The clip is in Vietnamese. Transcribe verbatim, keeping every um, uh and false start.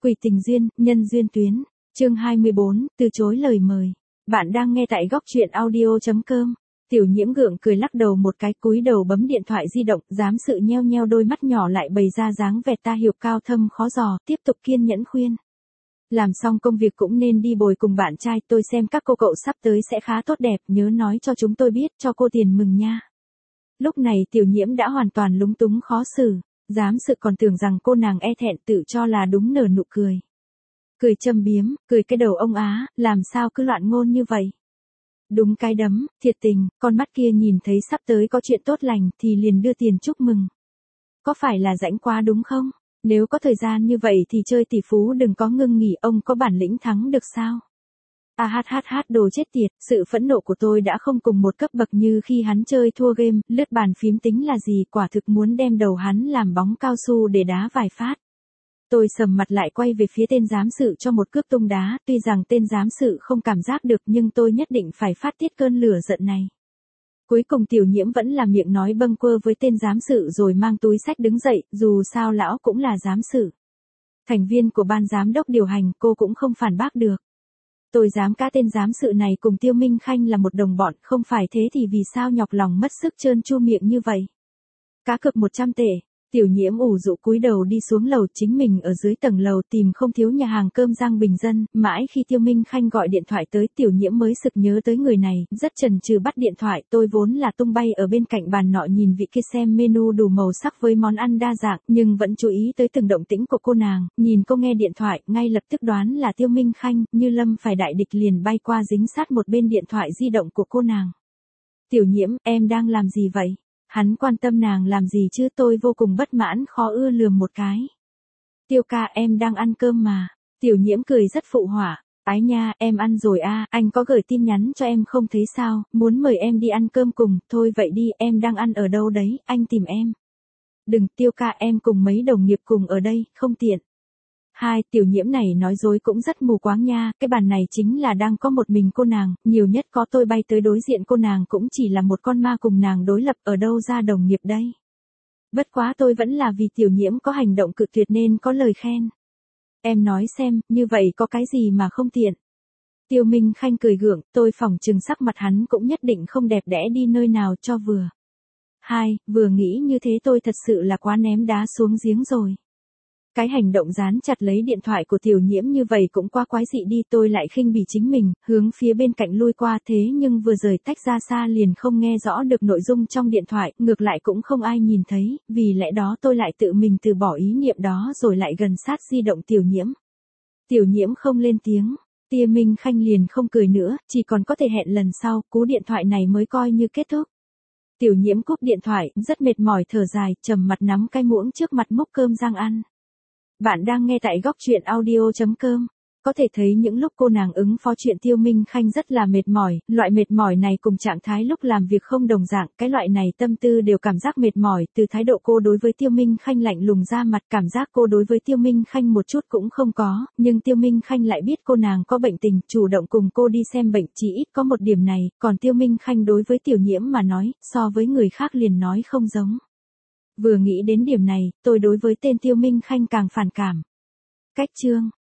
Quỷ tình duyên, nhân duyên tuyến. Chương hai mươi bốn, từ chối lời mời. Bạn đang nghe tại góc truyện audio chấm com. Tiểu Nhiễm gượng cười lắc đầu một cái, cúi đầu bấm điện thoại di động, dám sự nheo nheo đôi mắt nhỏ lại bày ra dáng vẻ ta hiểu cao thâm khó dò, tiếp tục kiên nhẫn khuyên. Làm xong công việc cũng nên đi bồi cùng bạn trai, tôi xem các cô cậu sắp tới sẽ khá tốt đẹp, nhớ nói cho chúng tôi biết, cho cô tiền mừng nha. Lúc này Tiểu Nhiễm đã hoàn toàn lúng túng khó xử, dám sự còn tưởng rằng cô nàng e thẹn tự cho là đúng nở nụ cười. Cười châm biếm, cười cái đầu ông á, làm sao cứ loạn ngôn như vậy. Đúng cái đấm, thiệt tình, con mắt kia nhìn thấy sắp tới có chuyện tốt lành thì liền đưa tiền chúc mừng. Có phải là rãnh quá đúng không? Nếu có thời gian như vậy thì chơi tỷ phú đừng có ngưng nghỉ, ông có bản lĩnh thắng được sao? À hát hát hát đồ chết tiệt, sự phẫn nộ của tôi đã không cùng một cấp bậc như khi hắn chơi thua game, lướt bàn phím tính là gì, quả thực muốn đem đầu hắn làm bóng cao su để đá vài phát. Tôi sầm mặt lại quay về phía tên giám sự cho một cước tung đá, tuy rằng tên giám sự không cảm giác được nhưng tôi nhất định phải phát tiết cơn lửa giận này. Cuối cùng Tiểu Nhiễm vẫn là miệng nói bâng quơ với tên giám sự rồi mang túi sách đứng dậy, dù sao lão cũng là giám sự. Thành viên của ban giám đốc điều hành, cô cũng không phản bác được. Tôi dám cá tên giám sự này cùng Tiêu Minh Khanh là một đồng bọn, không phải thế thì vì sao nhọc lòng mất sức trơn tru miệng như vậy. Cá cược một trăm tệ. Tiểu Nhiễm ủ rũ cúi đầu đi xuống lầu, chính mình ở dưới tầng lầu tìm không thiếu nhà hàng cơm Giang Bình Dân, mãi khi Tiêu Minh Khanh gọi điện thoại tới Tiểu Nhiễm mới sực nhớ tới người này, rất chần chừ bắt điện thoại, tôi vốn là tung bay ở bên cạnh bàn nọ nhìn vị kia xem menu đủ màu sắc với món ăn đa dạng, nhưng vẫn chú ý tới từng động tĩnh của cô nàng, nhìn cô nghe điện thoại, ngay lập tức đoán là Tiêu Minh Khanh, như lâm phải đại địch liền bay qua dính sát một bên điện thoại di động của cô nàng. Tiểu Nhiễm, em đang làm gì vậy? Hắn quan tâm nàng làm gì chứ, tôi vô cùng bất mãn khó ưa lườm một cái. Tiêu ca em đang ăn cơm mà. Tiểu Nhiễm cười rất phụ họa. Ái nha, em ăn rồi à, anh có gửi tin nhắn cho em không thấy sao, muốn mời em đi ăn cơm cùng, thôi vậy đi, em đang ăn ở đâu đấy, anh tìm em. Đừng, Tiêu ca em cùng mấy đồng nghiệp cùng ở đây, không tiện. Hai, Tiểu Nhiễm này nói dối cũng rất mù quáng nha, cái bàn này chính là đang có một mình cô nàng, nhiều nhất có tôi bay tới đối diện cô nàng cũng chỉ là một con ma cùng nàng đối lập, ở đâu ra đồng nghiệp đây. Bất quá tôi vẫn là vì Tiểu Nhiễm có hành động cự tuyệt nên có lời khen. Em nói xem, như vậy có cái gì mà không tiện. Tiêu Minh Khanh cười gượng, tôi phỏng chừng sắc mặt hắn cũng nhất định không đẹp đẽ đi nơi nào cho vừa. Hai, vừa nghĩ như thế tôi thật sự là quá ném đá xuống giếng rồi. Cái hành động dán chặt lấy điện thoại của Tiểu Nhiễm như vậy cũng quá quái dị đi, tôi lại khinh bỉ chính mình, hướng phía bên cạnh lui qua, thế nhưng vừa rời tách ra xa liền không nghe rõ được nội dung trong điện thoại, ngược lại cũng không ai nhìn thấy, vì lẽ đó tôi lại tự mình từ bỏ ý niệm đó rồi lại gần sát di động Tiểu Nhiễm. Tiểu Nhiễm không lên tiếng, Tiêu Minh Khanh liền không cười nữa, chỉ còn có thể hẹn lần sau, cú điện thoại này mới coi như kết thúc. Tiểu Nhiễm cúp điện thoại, rất mệt mỏi thở dài, trầm mặt nắm cái muỗng trước mặt múc cơm rang ăn. Bạn đang nghe tại góc truyện audio chấm com. Có thể thấy những lúc cô nàng ứng phó chuyện Tiêu Minh Khanh rất là mệt mỏi, loại mệt mỏi này cùng trạng thái lúc làm việc không đồng dạng, cái loại này tâm tư đều cảm giác mệt mỏi, từ thái độ cô đối với Tiêu Minh Khanh lạnh lùng ra mặt, cảm giác cô đối với Tiêu Minh Khanh một chút cũng không có, nhưng Tiêu Minh Khanh lại biết cô nàng có bệnh tình, chủ động cùng cô đi xem bệnh, chỉ ít có một điểm này, còn Tiêu Minh Khanh đối với Tiểu Nhiễm mà nói, so với người khác liền nói không giống. Vừa nghĩ đến điểm này, tôi đối với tên Tiêu Minh Khanh càng phản cảm. Cách chương